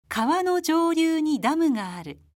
川の上流にダムがある。